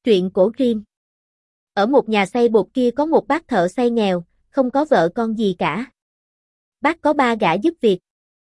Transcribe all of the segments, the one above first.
Truyện cổ Grimm. Ở một nhà xay bột kia có một bác thợ xay nghèo, không có vợ con gì cả. Bác có 3 gã giúp việc.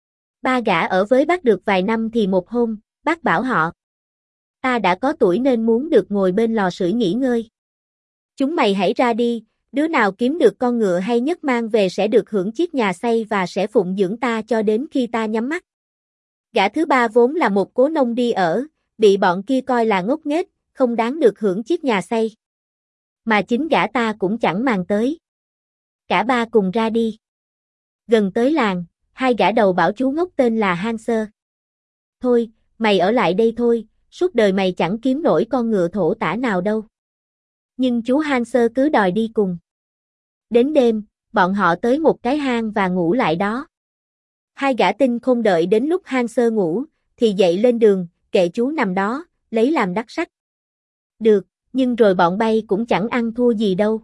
3 gã ở với bác được vài năm thì một hôm, bác bảo họ: ta đã có tuổi nên muốn được ngồi bên lò sưởi nghỉ ngơi. Chúng mày hãy ra đi, đứa nào kiếm được con ngựa hay nhất mang về sẽ được hưởng chiếc nhà xay và sẽ phụng dưỡng ta cho đến khi ta nhắm mắt. Gã thứ 3 vốn là một cố nông đi ở, bị bọn kia coi là ngốc nghếch, không đáng được hưởng chiếc nhà xay. Mà chính gã ta cũng chẳng màng tới. Cả 3 cùng ra đi. Gần tới làng, 2 gã đầu bảo chú ngốc tên là Hanser: thôi, mày ở lại đây thôi, suốt đời mày chẳng kiếm nổi con ngựa thổ tả nào đâu. Nhưng chú Hanser cứ đòi đi cùng. Đến đêm, bọn họ tới một cái hang và ngủ lại đó. 2 gã tinh không đợi đến lúc Hanser ngủ, thì dậy lên đường, kệ chú nằm đó, lấy làm đắc sách. Được, nhưng rồi bọn bay cũng chẳng ăn thua gì đâu.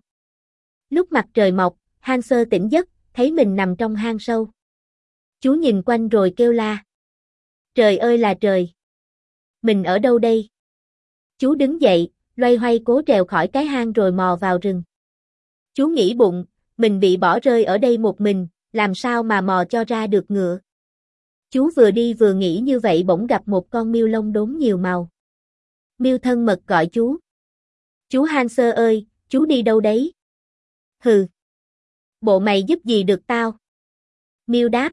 Lúc mặt trời mọc, Hanser tỉnh giấc, thấy mình nằm trong hang sâu. Chú nhìn quanh rồi kêu la: trời ơi là trời! Mình ở đâu đây? Chú đứng dậy, loay hoay cố trèo khỏi cái hang rồi mò vào rừng. Chú nghĩ bụng, mình bị bỏ rơi ở đây một mình, làm sao mà mò cho ra được ngựa. Chú vừa đi vừa nghĩ như vậy bỗng gặp một con miêu lông đốm nhiều màu. Miêu thân mật gọi chú: chú Hanser ơi, chú đi đâu đấy? Hừ! Bộ mày giúp gì được tao? Miêu đáp: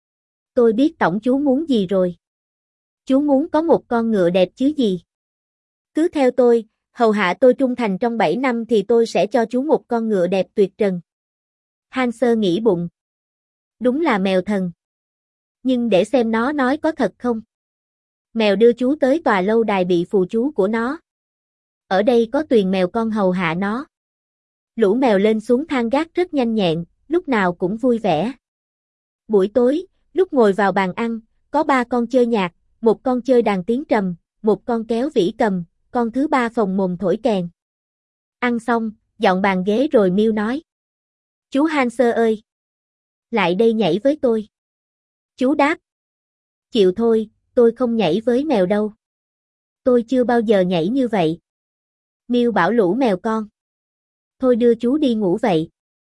tôi biết tổng chú muốn gì rồi. Chú muốn có một con ngựa đẹp chứ gì. Cứ theo tôi, hầu hạ tôi trung thành trong 7 năm thì tôi sẽ cho chú một con ngựa đẹp tuyệt trần. Hanser nghĩ bụng: đúng là mèo thần. Nhưng để xem nó nói có thật không. Mèo đưa chú tới tòa lâu đài bị phù chú của nó. Ở đây có tuyền mèo con hầu hạ nó. Lũ mèo lên xuống thang gác rất nhanh nhẹn, lúc nào cũng vui vẻ. Buổi tối, lúc ngồi vào bàn ăn, có 3 con chơi nhạc, một con chơi đàn tiếng trầm, một con kéo vĩ cầm, con thứ 3 phồng mồm thổi kèn. Ăn xong, dọn bàn ghế rồi Miêu nói: chú Hanser ơi! Lại đây nhảy với tôi. Chú đáp: chịu thôi, tôi không nhảy với mèo đâu. Tôi chưa bao giờ nhảy như vậy. Miêu bảo lũ mèo con: thôi đưa chú đi ngủ vậy.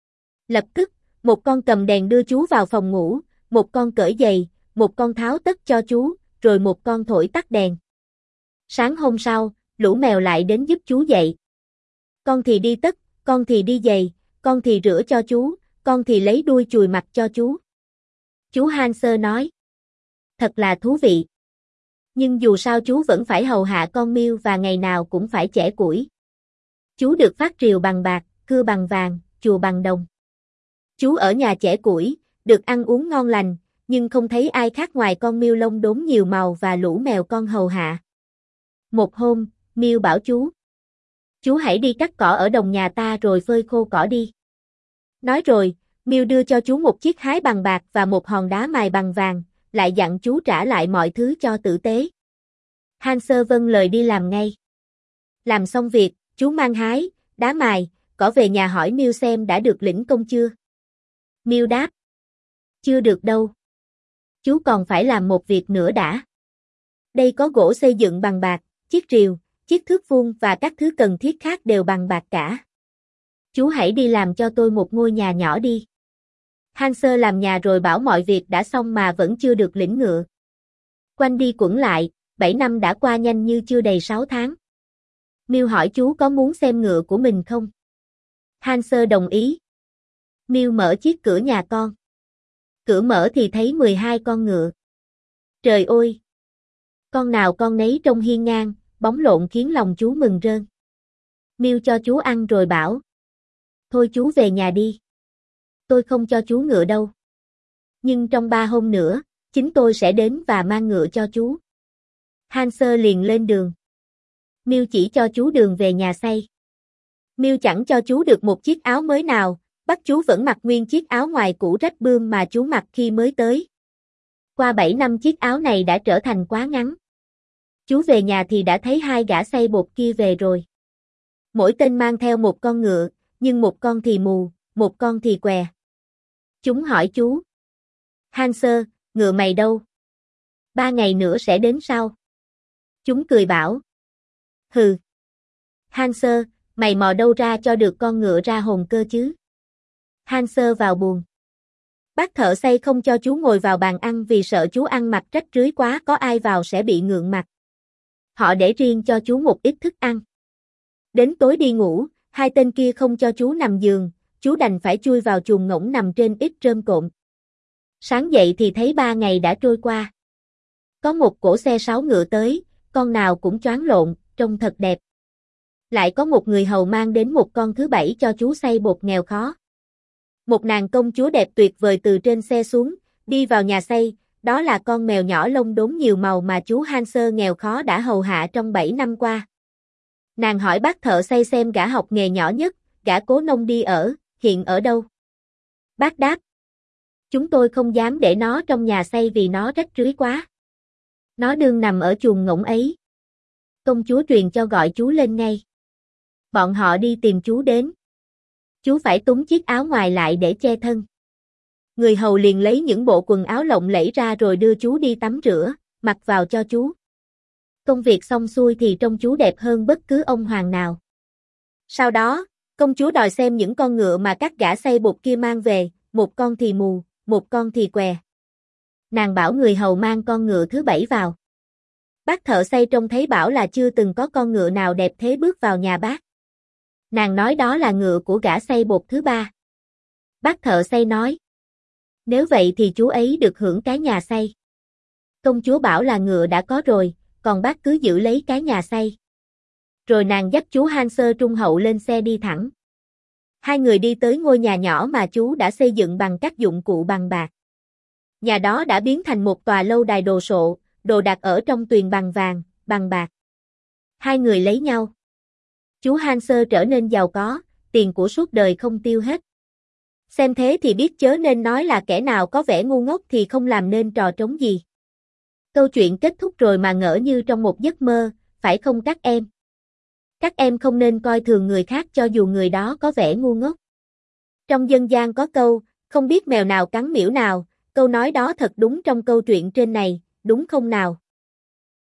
Lập tức, một con cầm đèn đưa chú vào phòng ngủ, một con cởi giày, một con tháo tất cho chú, rồi một con thổi tắt đèn. Sáng hôm sau, lũ mèo lại đến giúp chú dậy. Con thì đi tất, con thì đi giày, con thì rửa cho chú, con thì lấy đuôi chùi mặt cho chú. Chú Hanser nói: thật là thú vị. Nhưng dù sao chú vẫn phải hầu hạ con Miêu và ngày nào cũng phải chẻ củi. Chú được phát triều bằng bạc, cưa bằng vàng, chùa bằng đồng. Chú ở nhà chẻ củi, được ăn uống ngon lành, nhưng không thấy ai khác ngoài con Miêu lông đốm nhiều màu và lũ mèo con hầu hạ. Một hôm, Miêu bảo chú: chú hãy đi cắt cỏ ở đồng nhà ta rồi phơi khô cỏ đi. Nói rồi, Miêu đưa cho chú một chiếc hái bằng bạc và một hòn đá mài bằng vàng, lại dặn chú trả lại mọi thứ cho tử tế. Hanser vâng lời đi làm ngay. Làm xong việc, chú mang hái, đá mài, cỏ về nhà hỏi Miêu xem đã được lĩnh công chưa. Miêu đáp: chưa được đâu. Chú còn phải làm một việc nữa đã. Đây có gỗ xây dựng bằng bạc, chiếc rìu, chiếc thước vuông và các thứ cần thiết khác đều bằng bạc cả. Chú hãy đi làm cho tôi một ngôi nhà nhỏ đi. Hanser làm nhà rồi bảo mọi việc đã xong mà vẫn chưa được lĩnh ngựa. Quanh đi quẩn lại, 7 năm đã qua nhanh như chưa đầy 6 tháng. Miêu hỏi chú có muốn xem ngựa của mình không? Hanser đồng ý. Miêu mở chiếc cửa nhà con. Cửa mở thì thấy 12 con ngựa. Trời ơi! Con nào con nấy trông hiên ngang, bóng lộn khiến lòng chú mừng rơn. Miêu cho chú ăn rồi bảo: thôi chú về nhà đi. Tôi không cho chú ngựa đâu. Nhưng trong 3 hôm nữa, chính tôi sẽ đến và mang ngựa cho chú. Hanser liền lên đường. Miêu chỉ cho chú đường về nhà xay. Miêu chẳng cho chú được một chiếc áo mới nào, bắt chú vẫn mặc nguyên chiếc áo ngoài cũ rách bươm mà chú mặc khi mới tới. Qua 7 năm chiếc áo này đã trở thành quá ngắn. Chú về nhà thì đã thấy 2 gã xay bột kia về rồi. Mỗi tên mang theo một con ngựa, nhưng một con thì mù, một con thì què. Chúng hỏi chú: Hanser, ngựa mày đâu? 3 ngày nữa sẽ đến sau. Chúng cười bảo: hừ. Hansơ, mày mò đâu ra cho được con ngựa ra hồn cơ chứ? Hansơ vào buồng. Bác thợ xây không cho chú ngồi vào bàn ăn vì sợ chú ăn mặc rách rưới quá có ai vào sẽ bị ngượng mặt. Họ để riêng cho chú một ít thức ăn. Đến tối đi ngủ, hai tên kia không cho chú nằm giường, chú đành phải chui vào chuồng ngỗng nằm trên ít rơm cộm. Sáng dậy thì thấy 3 ngày đã trôi qua. Có một cỗ xe 6 ngựa tới, con nào cũng choáng lộn, trông thật đẹp. Lại có một người hầu mang đến một con thứ 7 cho chú xay bột nghèo khó. Một nàng công chúa đẹp tuyệt vời từ trên xe xuống, đi vào nhà xay, đó là con mèo nhỏ lông đốm nhiều màu mà chú Hansơ nghèo khó đã hầu hạ trong 7 năm qua. Nàng hỏi bác thợ xay xem gã học nghề nhỏ nhất, gã cố nông đi hiện ở đâu? Bác đáp. Chúng tôi không dám để nó trong nhà xay vì nó rách rưới quá. Nó đương nằm ở chuồng ngỗng ấy. Công chúa truyền cho gọi chú lên ngay. Bọn họ đi tìm chú đến. Chú phải túm chiếc áo ngoài lại để che thân. Người hầu liền lấy những bộ quần áo lộng lẫy ra rồi đưa chú đi tắm rửa, mặc vào cho chú. Công việc xong xuôi thì trông chú đẹp hơn bất cứ ông hoàng nào. Sau đó, công chúa đòi xem những con ngựa mà các gã xay bột kia mang về, một con thì mù, một con thì què. Nàng bảo người hầu mang con ngựa thứ 7 vào. Bác thợ xay trông thấy bảo là chưa từng có con ngựa nào đẹp thế bước vào nhà bác. Nàng nói đó là ngựa của gã xay bột thứ 3. Bác thợ xay nói. Nếu vậy thì chú ấy được hưởng cái nhà xay. Công chúa bảo là ngựa đã có rồi, còn bác cứ giữ lấy cái nhà xay. Rồi nàng dắt chú Hansơ trung hậu lên xe đi thẳng. Hai người đi tới ngôi nhà nhỏ mà chú đã xây dựng bằng các dụng cụ bằng bạc. Nhà đó đã biến thành một tòa lâu đài đồ sộ, đồ đạc ở trong tuyền bằng vàng, bằng bạc. Hai người lấy nhau. Chú Hansơ trở nên giàu có, tiền của suốt đời không tiêu hết. Xem thế thì biết chớ nên nói là kẻ nào có vẻ ngu ngốc thì không làm nên trò trống gì. Câu chuyện kết thúc rồi mà ngỡ như trong một giấc mơ, phải không các em? Các em không nên coi thường người khác cho dù người đó có vẻ ngu ngốc. Trong dân gian có câu, không biết mèo nào cắn miễu nào, câu nói đó thật đúng trong câu chuyện trên này, đúng không nào?